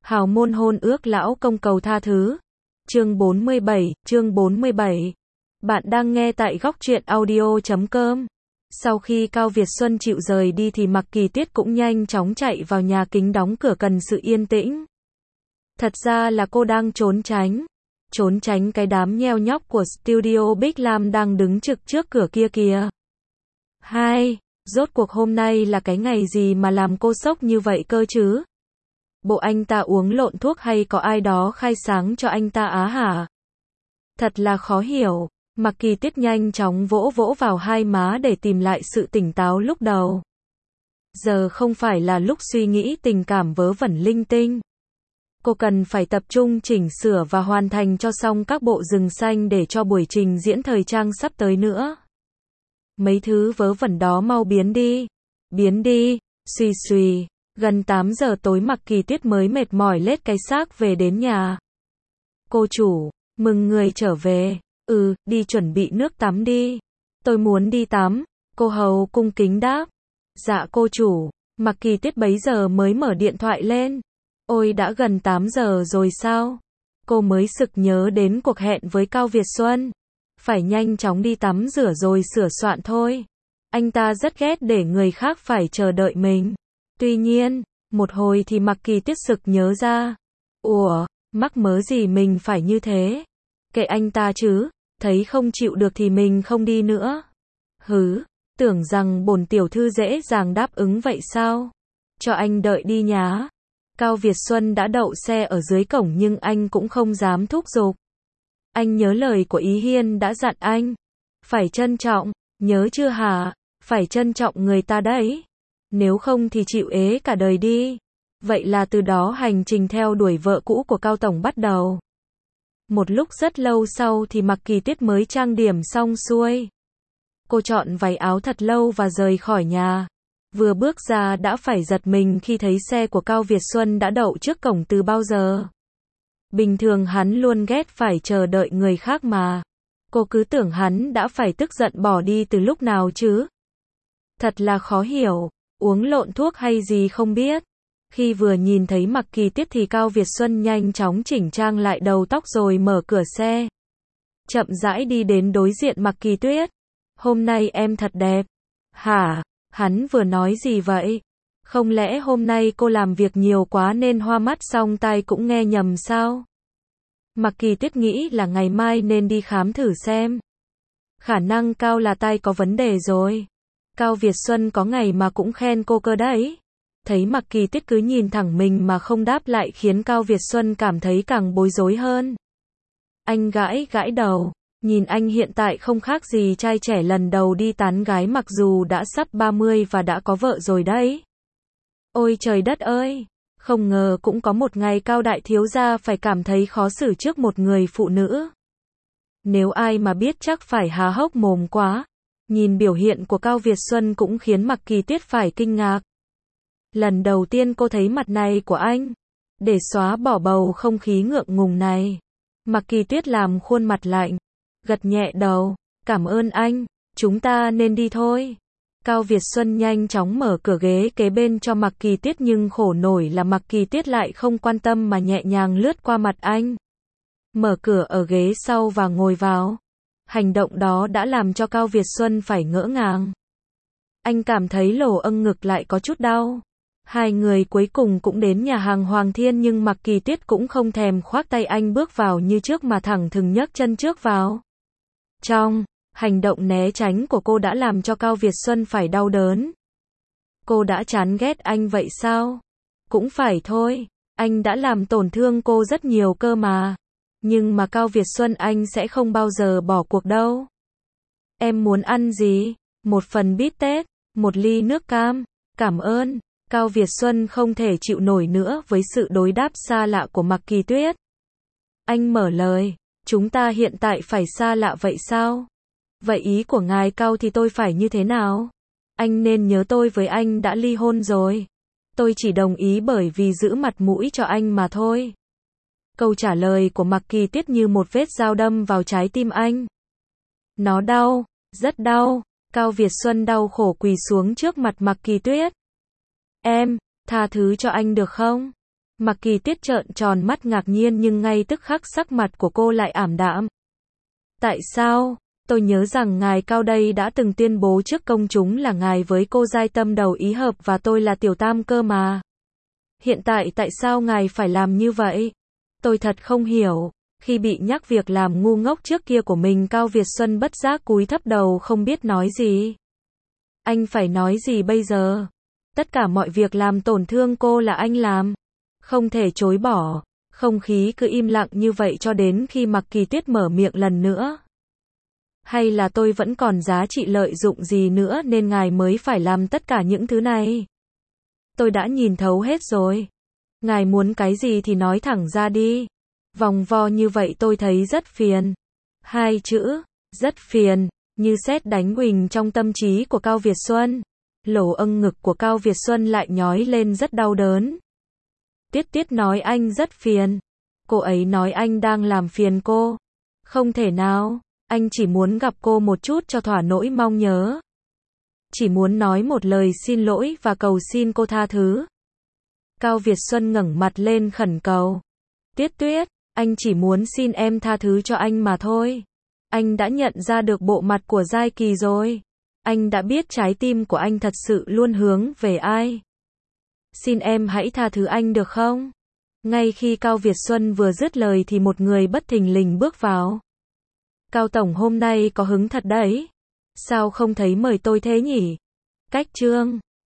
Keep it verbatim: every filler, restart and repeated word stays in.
Hào môn hôn ước lão công cầu tha thứ. Chương bốn mươi bảy, chương bốn mươi bảy. Bạn đang nghe tại góc truyện audio chấm com. Sau khi Cao Việt Xuân chịu rời đi thì Mạc Kỳ Tuyết cũng nhanh chóng chạy vào nhà kính đóng cửa cần sự yên tĩnh. Thật ra là cô đang trốn tránh. Trốn tránh cái đám nheo nhóc của Studio Big Lam đang đứng trực trước cửa kia kìa. Hai, rốt cuộc hôm nay là cái ngày gì mà làm cô sốc như vậy cơ chứ? Bộ anh ta uống lộn thuốc hay có ai đó khai sáng cho anh ta á hả? Thật là khó hiểu. Mạc Kỳ Tuyết nhanh chóng vỗ vỗ vào hai má để tìm lại sự tỉnh táo lúc đầu. Giờ không phải là lúc suy nghĩ tình cảm vớ vẩn linh tinh. Cô cần phải tập trung chỉnh sửa và hoàn thành cho xong các bộ rừng xanh để cho buổi trình diễn thời trang sắp tới nữa. Mấy thứ vớ vẩn đó mau biến đi. Biến đi. Xùy xùy. Gần tám giờ tối Mạc Kỳ Tuyết mới mệt mỏi lết cái xác về đến nhà. Cô chủ, mừng người trở về. Ừ, đi chuẩn bị nước tắm đi. Tôi muốn đi tắm. Cô hầu cung kính đáp. Dạ cô chủ. Mạc Kỳ Tuyết bấy giờ mới mở điện thoại lên. Ôi đã gần tám giờ rồi sao? Cô mới sực nhớ đến cuộc hẹn với Cao Việt Xuân. Phải nhanh chóng đi tắm rửa rồi sửa soạn thôi. Anh ta rất ghét để người khác phải chờ đợi mình. Tuy nhiên, một hồi thì Mạc Kỳ Tuyết sực nhớ ra. Ủa, mắc mớ gì mình phải như thế? Kệ anh ta chứ, thấy không chịu được thì mình không đi nữa. Hứ, tưởng rằng bổn tiểu thư dễ dàng đáp ứng vậy sao? Cho anh đợi đi nhá. Cao Việt Xuân đã đậu xe ở dưới cổng nhưng anh cũng không dám thúc giục. Anh nhớ lời của Ý Hiên đã dặn anh. Phải trân trọng, nhớ chưa hả? Phải trân trọng người ta đấy. Nếu không thì chịu ế cả đời đi. Vậy là từ đó hành trình theo đuổi vợ cũ của Cao Tổng bắt đầu. Một lúc rất lâu sau thì Mạc Kỳ Tuyết mới trang điểm xong xuôi. Cô chọn váy áo thật lâu và rời khỏi nhà. Vừa bước ra đã phải giật mình khi thấy xe của Cao Việt Xuân đã đậu trước cổng từ bao giờ. Bình thường hắn luôn ghét phải chờ đợi người khác mà. Cô cứ tưởng hắn đã phải tức giận bỏ đi từ lúc nào chứ. Thật là khó hiểu. Uống lộn thuốc hay gì không biết. Khi vừa nhìn thấy Mạc Kỳ Tuyết thì Cao Việt Xuân nhanh chóng chỉnh trang lại đầu tóc rồi mở cửa xe. Chậm rãi đi đến đối diện Mạc Kỳ Tuyết. Hôm nay em thật đẹp. Hả? Hắn vừa nói gì vậy? Không lẽ hôm nay cô làm việc nhiều quá nên hoa mắt xong tai cũng nghe nhầm sao? Mạc Kỳ Tuyết nghĩ là ngày mai nên đi khám thử xem. Khả năng cao là tai có vấn đề rồi. Cao Việt Xuân có ngày mà cũng khen cô cơ đấy. Thấy Mạc Kỳ Tuyết cứ nhìn thẳng mình mà không đáp lại khiến Cao Việt Xuân cảm thấy càng bối rối hơn. Anh gãi gãi đầu. Nhìn anh hiện tại không khác gì trai trẻ lần đầu đi tán gái mặc dù đã sắp ba mươi và đã có vợ rồi đấy. Ôi trời đất ơi! Không ngờ cũng có một ngày Cao đại thiếu gia phải cảm thấy khó xử trước một người phụ nữ. Nếu ai mà biết chắc phải há hốc mồm quá. Nhìn biểu hiện của Cao Việt Xuân cũng khiến Mạc Kỳ Tuyết phải kinh ngạc. Lần đầu tiên cô thấy mặt này của anh. Để xóa bỏ bầu không khí ngượng ngùng này. Mạc Kỳ Tuyết làm khuôn mặt lạnh. Gật nhẹ đầu. Cảm ơn anh. Chúng ta nên đi thôi. Cao Việt Xuân nhanh chóng mở cửa ghế kế bên cho Mạc Kỳ Tuyết nhưng khổ nổi là Mạc Kỳ Tuyết lại không quan tâm mà nhẹ nhàng lướt qua mặt anh. Mở cửa ở ghế sau và ngồi vào. Hành động đó đã làm cho Cao Việt Xuân phải ngỡ ngàng. Anh cảm thấy lỗ âng ngực lại có chút đau. Hai người cuối cùng cũng đến nhà hàng Hoàng Thiên nhưng Mạc Kỳ Tuyết cũng không thèm khoác tay anh bước vào như trước mà thẳng thừng nhấc chân trước vào. Trong, hành động né tránh của cô đã làm cho Cao Việt Xuân phải đau đớn. Cô đã chán ghét anh vậy sao? Cũng phải thôi, anh đã làm tổn thương cô rất nhiều cơ mà. Nhưng mà Cao Việt Xuân anh sẽ không bao giờ bỏ cuộc đâu. Em muốn ăn gì? Một phần bít tết, một ly nước cam. Cảm ơn. Cao Việt Xuân không thể chịu nổi nữa với sự đối đáp xa lạ của Mạc Kỳ Tuyết. Anh mở lời. Chúng ta hiện tại phải xa lạ vậy sao? Vậy ý của ngài Cao thì tôi phải như thế nào? Anh nên nhớ tôi với anh đã ly hôn rồi. Tôi chỉ đồng ý bởi vì giữ mặt mũi cho anh mà thôi. Câu trả lời của Mạc Kỳ Tuyết như một vết dao đâm vào trái tim anh. Nó đau, rất đau. Cao Việt Xuân đau khổ quỳ xuống trước mặt Mạc Kỳ Tuyết. Em, tha thứ cho anh được không? Mạc Kỳ Tiết trợn tròn mắt ngạc nhiên nhưng ngay tức khắc sắc mặt của cô lại ảm đạm. Tại sao? Tôi nhớ rằng ngài Cao đây đã từng tuyên bố trước công chúng là ngài với cô giai tâm đầu ý hợp và tôi là tiểu tam cơ mà. Hiện tại tại sao ngài phải làm như vậy? Tôi thật không hiểu. Khi bị nhắc việc làm ngu ngốc trước kia của mình, Cao Việt Xuân bất giác cúi thấp đầu không biết nói gì. Anh phải nói gì bây giờ? Tất cả mọi việc làm tổn thương cô là anh làm. Không thể chối bỏ. Không khí cứ im lặng như vậy cho đến khi Mạc Kỳ Tuyết mở miệng lần nữa. Hay là tôi vẫn còn giá trị lợi dụng gì nữa nên ngài mới phải làm tất cả những thứ này? Tôi đã nhìn thấu hết rồi. Ngài muốn cái gì thì nói thẳng ra đi. Vòng vo như vậy tôi thấy rất phiền. Hai chữ, rất phiền, như sét đánh huỳnh trong tâm trí của Cao Việt Xuân. Lỗ âng ngực của Cao Việt Xuân lại nhói lên rất đau đớn. Tiết Tiết nói anh rất phiền. Cô ấy nói anh đang làm phiền cô. Không thể nào, anh chỉ muốn gặp cô một chút cho thỏa nỗi mong nhớ. Chỉ muốn nói một lời xin lỗi và cầu xin cô tha thứ. Cao Việt Xuân ngẩng mặt lên khẩn cầu. Tuyết Tuyết, anh chỉ muốn xin em tha thứ cho anh mà thôi. Anh đã nhận ra được bộ mặt của Giai Kỳ rồi. Anh đã biết trái tim của anh thật sự luôn hướng về ai. Xin em hãy tha thứ anh được không? Ngay khi Cao Việt Xuân vừa dứt lời thì một người bất thình lình bước vào. Cao Tổng hôm nay có hứng thật đấy. Sao không thấy mời tôi thế nhỉ? Cách chương